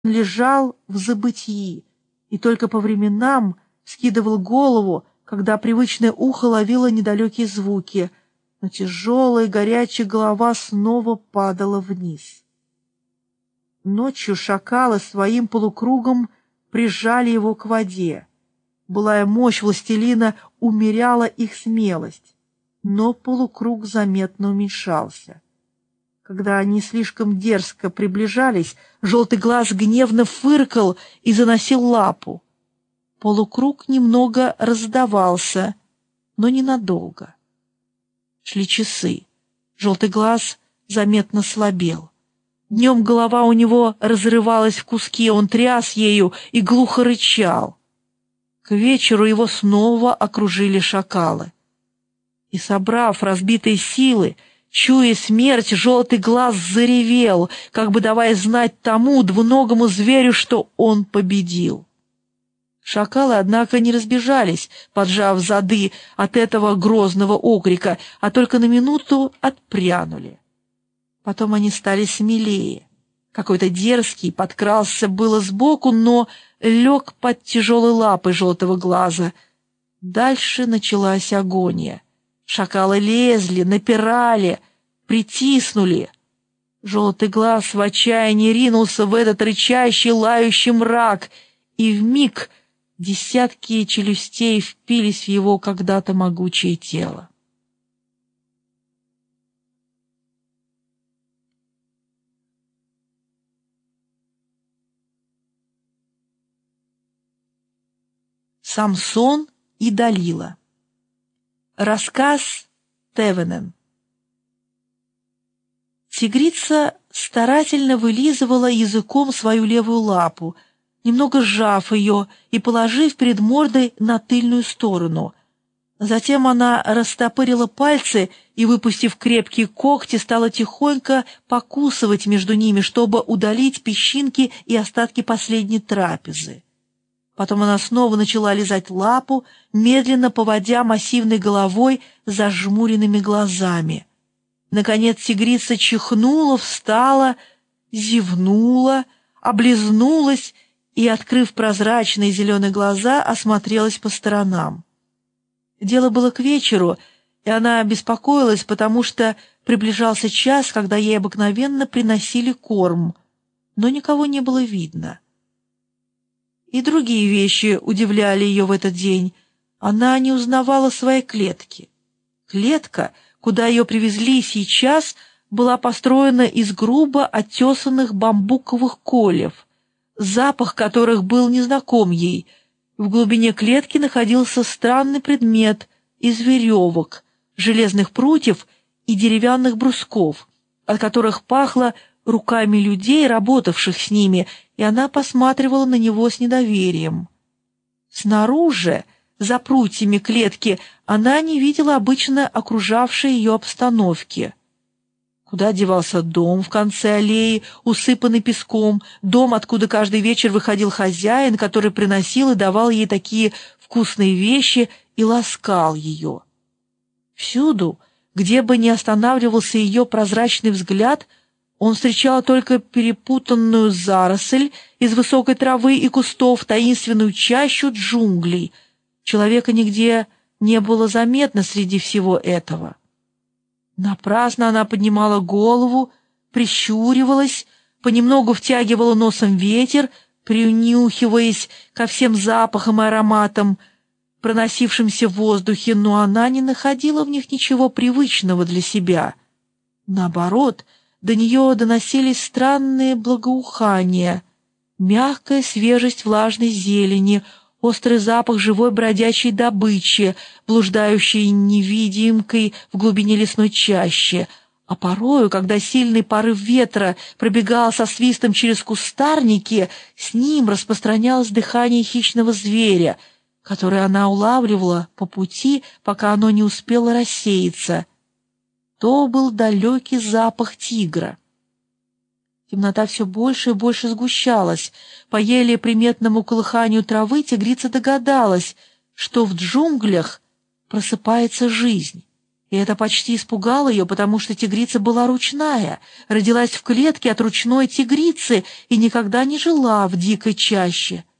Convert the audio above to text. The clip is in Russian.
Он лежал в забытии и только по временам скидывал голову, когда привычное ухо ловило недалекие звуки, но тяжелая горячая голова снова падала вниз. Ночью шакалы своим полукругом прижали его к воде. Былая мощь властелина умеряла их смелость, но полукруг заметно уменьшался. Когда они слишком дерзко приближались, желтый глаз гневно фыркал и заносил лапу. Полукруг немного раздавался, но ненадолго. Шли часы. Желтый глаз заметно слабел. Днем голова у него разрывалась в куски, он тряс ею и глухо рычал. К вечеру его снова окружили шакалы. И, собрав разбитые силы, чуя смерть, желтый глаз заревел, как бы давая знать тому двуногому зверю, что он победил. Шакалы, однако, не разбежались, поджав зады от этого грозного окрика, а только на минуту отпрянули. Потом они стали смелее. Какой-то дерзкий подкрался было сбоку, но лег под тяжелой лапой желтого глаза. Дальше началась агония. Шакалы лезли, напирали, притиснули. Желтый глаз в отчаянии ринулся в этот рычащий, лающий мрак, и вмиг десятки челюстей впились в его когда-то могучее тело. Самсон и Далила. Рассказ Тевенен. Тигрица старательно вылизывала языком свою левую лапу, немного сжав ее и положив перед мордой на тыльную сторону. Затем она растопырила пальцы и, выпустив крепкие когти, стала тихонько покусывать между ними, чтобы удалить песчинки и остатки последней трапезы. Потом она снова начала лизать лапу, медленно поводя массивной головой с зажмуренными глазами. Наконец тигрица чихнула, встала, зевнула, облизнулась и, открыв прозрачные зеленые глаза, осмотрелась по сторонам. Дело было к вечеру, и она беспокоилась, потому что приближался час, когда ей обыкновенно приносили корм, но никого не было видно. И другие вещи удивляли ее в этот день. Она не узнавала своей клетки. Клетка, куда ее привезли сейчас, была построена из грубо оттесанных бамбуковых кольев, запах которых был незнаком ей. В глубине клетки находился странный предмет из веревок, железных прутьев и деревянных брусков, от которых пахло руками людей, работавших с ними, и она посматривала на него с недоверием. Снаружи, за прутьями клетки, она не видела обычно окружавшей ее обстановки. Куда девался дом в конце аллеи, усыпанный песком, дом, откуда каждый вечер выходил хозяин, который приносил и давал ей такие вкусные вещи и ласкал ее. Всюду, где бы ни останавливался ее прозрачный взгляд, он встречал только перепутанную заросль из высокой травы и кустов, таинственную чащу джунглей. Человека нигде не было заметно среди всего этого. Напрасно она поднимала голову, прищуривалась, понемногу втягивала носом ветер, принюхиваясь ко всем запахам и ароматам, проносившимся в воздухе, но она не находила в них ничего привычного для себя. Наоборот, до нее доносились странные благоухания, мягкая свежесть влажной зелени, острый запах живой бродячей добычи, блуждающей невидимкой в глубине лесной чащи, а порою, когда сильный порыв ветра пробегал со свистом через кустарники, с ним распространялось дыхание хищного зверя, которое она улавливала по пути, пока оно не успело рассеяться. То был далекий запах тигра. Темнота все больше и больше сгущалась. По еле приметному колыханию травы тигрица догадалась, что в джунглях просыпается жизнь, И это почти испугало ее, потому что тигрица была ручная, родилась в клетке от ручной тигрицы и никогда не жила в дикой чаще.